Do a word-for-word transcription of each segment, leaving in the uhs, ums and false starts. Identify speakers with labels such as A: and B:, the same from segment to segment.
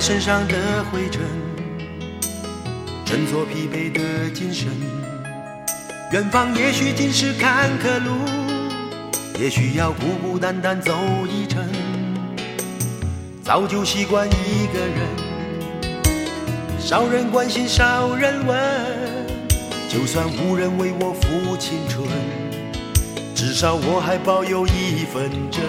A: 身上的灰尘，振作疲惫的精神。远方也许尽是坎坷路，也许要孤孤单单走一程。早就习惯一个人，少人关心少人问，就算无人为我付青春，至少我还保有一份真。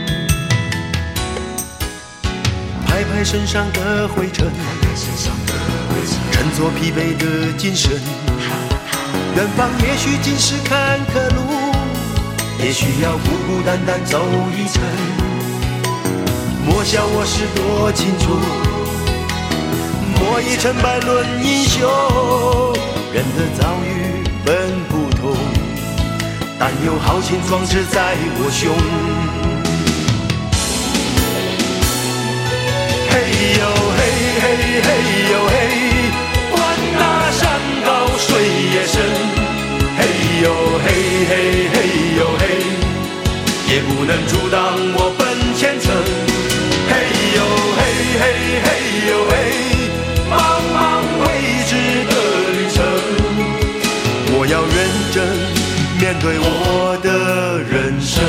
A: 拍拍身上的灰尘，振作疲惫的精神。远方也许尽是坎坷路，也许要孤孤单单走一程。莫笑我是多情出，莫以成败论英雄。人的遭遇本不同，但有豪情壮志在我胸。嘿呦嘿嘿嘿呦嘿，管那山高水也深。嘿呦嘿嘿嘿呦嘿，也不能阻挡我奔前程。嘿呦嘿嘿嘿呦嘿，茫茫未知的旅程，我要认真面对我的人生。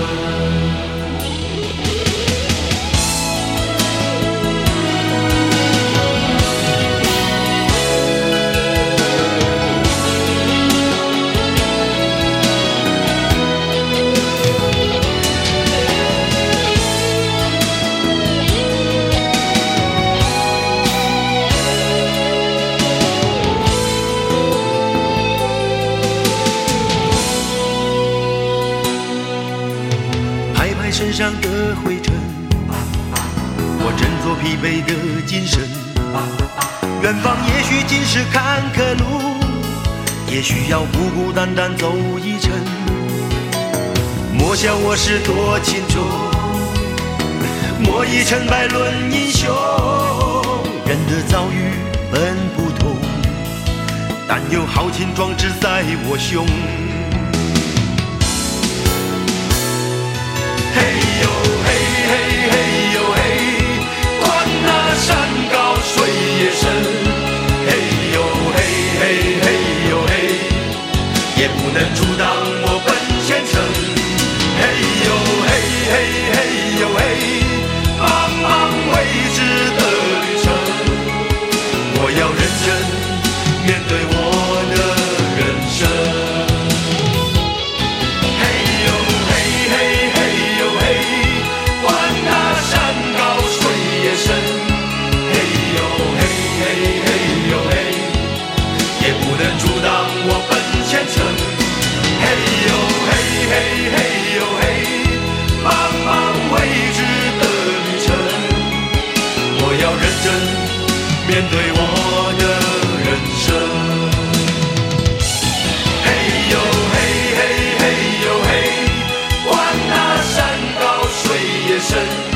A: 身上的灰尘，我振作疲惫的精神。远方也许尽是坎坷路，也许要孤孤单单走一程。莫笑我是多情种，莫以成败论英雄。人的遭遇本不同，但有豪情壮志在我胸。嘿呦嘿嘿嘿呦嘿，管那山高水也深。嘿呦嘿嘿嘿呦嘿，也不能阻挡我奔前程。嘿呦嘿嘿嘿呦嘿，茫茫未知的旅程，我要认真面对我的人生。阻挡我奔前程。嘿呦嘿嘿嘿呦嘿，茫茫未知的旅程，我要认真面对我的人生。嘿呦嘿嘿嘿呦嘿，管那山高水也深。